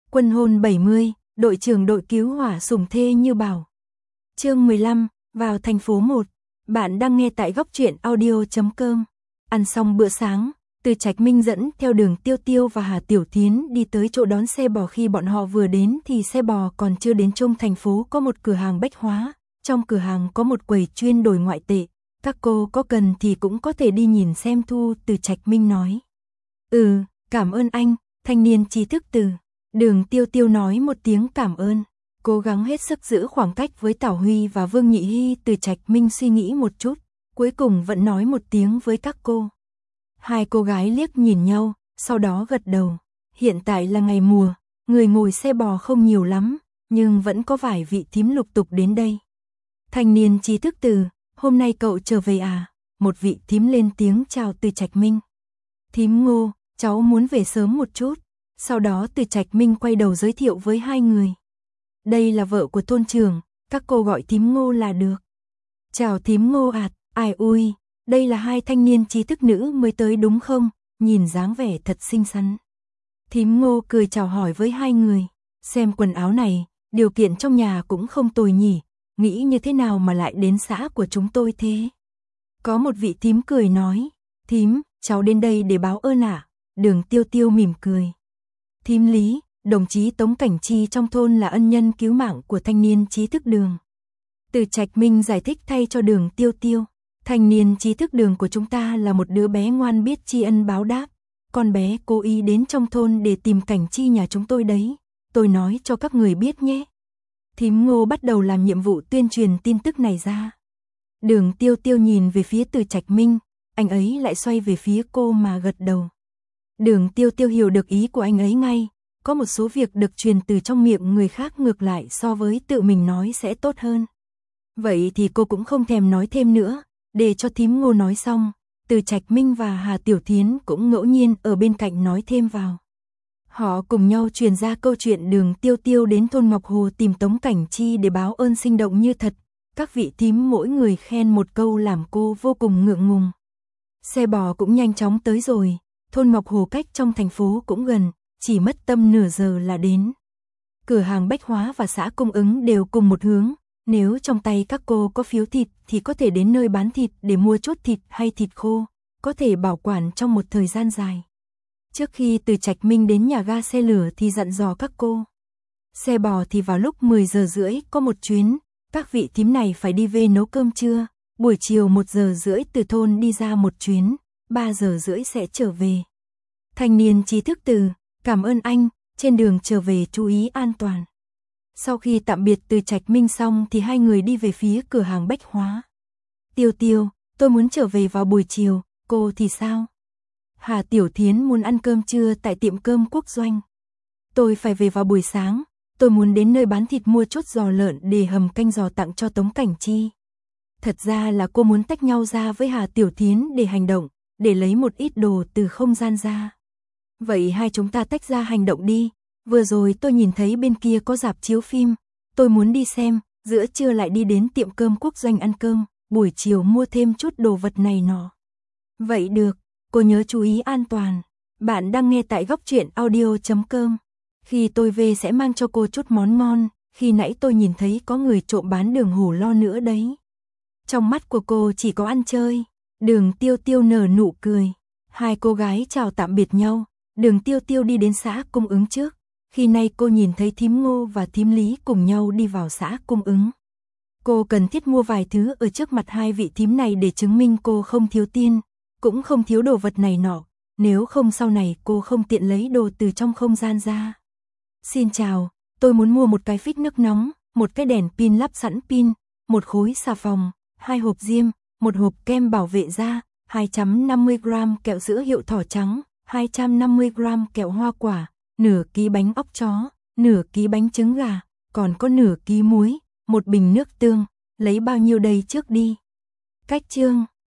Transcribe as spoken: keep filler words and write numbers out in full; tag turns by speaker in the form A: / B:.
A: Quân hôn bảy mươi, đội trưởng đội cứu hỏa sủng thê như bảo. Chương mười lăm, vào thành phố một. Bạn đang nghe tại góc truyện audio chấm com. Ăn xong bữa sáng, Từ Trạch Minh dẫn theo Đường Tiêu Tiêu và Hà Tiểu Thiến đi tới chỗ đón xe bò. Khi bọn họ vừa đến thì xe bò còn chưa đến. Trong thành phố có một cửa hàng bách hóa, trong cửa hàng có một quầy chuyên đổi ngoại tệ. Các cô có cần thì cũng có thể đi nhìn xem thu, Từ Trạch Minh nói. Ừ, cảm ơn anh, thanh niên trí thức Từ. Đường Tiêu Tiêu nói một tiếng cảm ơn, cố gắng hết sức giữ khoảng cách với Tảo Huy và Vương Nhị Hy. Từ Trạch Minh suy nghĩ một chút, cuối cùng vẫn nói một tiếng với các cô. Hai cô gái liếc nhìn nhau, sau đó gật đầu. Hiện tại là ngày mùa, người ngồi xe bò không nhiều lắm, nhưng vẫn có vài vị thím lục tục đến đây. Thanh niên trí thức Từ, hôm nay cậu trở về à? Một vị thím lên tiếng chào Từ Trạch Minh. Thím Ngô, cháu muốn về sớm một chút. Sau đó Từ Trạch Minh quay đầu giới thiệu với hai người. Đây là vợ của thôn trưởng, các cô gọi thím Ngô là được. Chào thím Ngô ạt, ai ui, đây là hai thanh niên trí thức nữ mới tới đúng không? Nhìn dáng vẻ thật xinh xắn. Thím Ngô cười chào hỏi với hai người. Xem quần áo này, điều kiện trong nhà cũng không tồi nhỉ, nghĩ như thế nào mà lại đến xã của chúng tôi thế? Có một vị thím cười nói, thím, cháu đến đây để báo ơn ạ. À? Đường Tiêu Tiêu mỉm cười. Thím Lý, đồng chí Tống Cảnh Chi trong thôn là ân nhân cứu mạng của thanh niên trí thức Đường. Từ Trạch Minh giải thích thay cho Đường Tiêu Tiêu. Thanh niên trí thức Đường của chúng ta là một đứa bé ngoan biết tri ân báo đáp. Con bé cố ý đến trong thôn để tìm Cảnh Chi nhà chúng tôi đấy. Tôi nói cho các người biết nhé. Thím Ngô bắt đầu làm nhiệm vụ tuyên truyền tin tức này ra. Đường Tiêu Tiêu nhìn về phía Từ Trạch Minh, anh ấy lại xoay về phía cô mà gật đầu. Đường Tiêu Tiêu hiểu được ý của anh ấy ngay, có một số việc được truyền từ trong miệng người khác ngược lại so với tự mình nói sẽ tốt hơn. Vậy thì cô cũng không thèm nói thêm nữa, để cho thím Ngô nói xong, Từ Trạch Minh và Hà Tiểu Thiến cũng ngẫu nhiên ở bên cạnh nói thêm vào. Họ cùng nhau truyền ra câu chuyện Đường Tiêu Tiêu đến thôn Ngọc Hồ tìm Tống Cảnh Chi để báo ơn sinh động như thật. Các vị thím mỗi người khen một câu làm cô vô cùng ngượng ngùng. Xe bò cũng nhanh chóng tới rồi, thôn Ngọc Hồ cách trong thành phố cũng gần, chỉ mất tầm nửa giờ là đến. Cửa hàng bách hóa và xã cung ứng đều cùng một hướng, nếu trong tay các cô có phiếu thịt thì có thể đến nơi bán thịt để mua chút thịt hay thịt khô, có thể bảo quản trong một thời gian dài. Trước khi Từ Trạch Minh đến nhà ga xe lửa thì dặn dò các cô. Xe bò thì vào lúc mười giờ rưỡi có một chuyến, các vị thím này phải đi về nấu cơm trưa, buổi chiều một giờ rưỡi từ thôn đi ra một chuyến, ba giờ rưỡi sẽ trở về. Thanh niên trí thức Từ, cảm ơn anh, trên đường trở về chú ý an toàn. Sau khi tạm biệt Từ Trạch Minh xong thì hai người đi về phía cửa hàng bách hóa. Tiêu Tiêu, tôi muốn trở về vào buổi chiều, cô thì sao? Hà Tiểu Thiến muốn ăn cơm trưa tại tiệm cơm Quốc Doanh. Tôi phải về vào buổi sáng, tôi muốn đến nơi bán thịt mua chút giò lợn để hầm canh giò tặng cho Tống Cảnh Chi. Thật ra là cô muốn tách nhau ra với Hà Tiểu Thiến để hành động, để lấy một ít đồ từ không gian ra. Vậy hai chúng ta tách ra hành động đi, vừa rồi tôi nhìn thấy bên kia có rạp chiếu phim, tôi muốn đi xem, giữa trưa lại đi đến tiệm cơm Quốc Doanh ăn cơm, buổi chiều mua thêm chút đồ vật này nọ. Vậy được, cô nhớ chú ý an toàn. Bạn đang nghe tại góc truyện audio chấm com. Khi tôi về sẽ mang cho cô chút món ngon, khi nãy tôi nhìn thấy có người trộm bán đường hủ lo nữa đấy. Trong mắt của cô chỉ có ăn chơi. Đường Tiêu Tiêu nở nụ cười. Hai cô gái chào tạm biệt nhau. Đường Tiêu Tiêu đi đến xã cung ứng trước. Khi nay cô nhìn thấy thím Ngô và thím Lý cùng nhau đi vào xã cung ứng. Cô cần thiết mua vài thứ ở trước mặt hai vị thím này để chứng minh cô không thiếu tiền, cũng không thiếu đồ vật này nọ. Nếu không sau này cô không tiện lấy đồ từ trong không gian ra. Xin chào, tôi muốn mua một cái phích nước nóng, một cái đèn pin lắp sẵn pin, một khối xà phòng, hai hộp diêm, một hộp kem bảo vệ da, hai trăm năm mươi gam kẹo sữa hiệu thỏ trắng, hai trăm năm mươi gam kẹo hoa quả, nửa ký bánh óc chó, nửa ký bánh trứng gà, còn có nửa ký muối, một bình nước tương, lấy bao nhiêu đây trước đi. Cách chương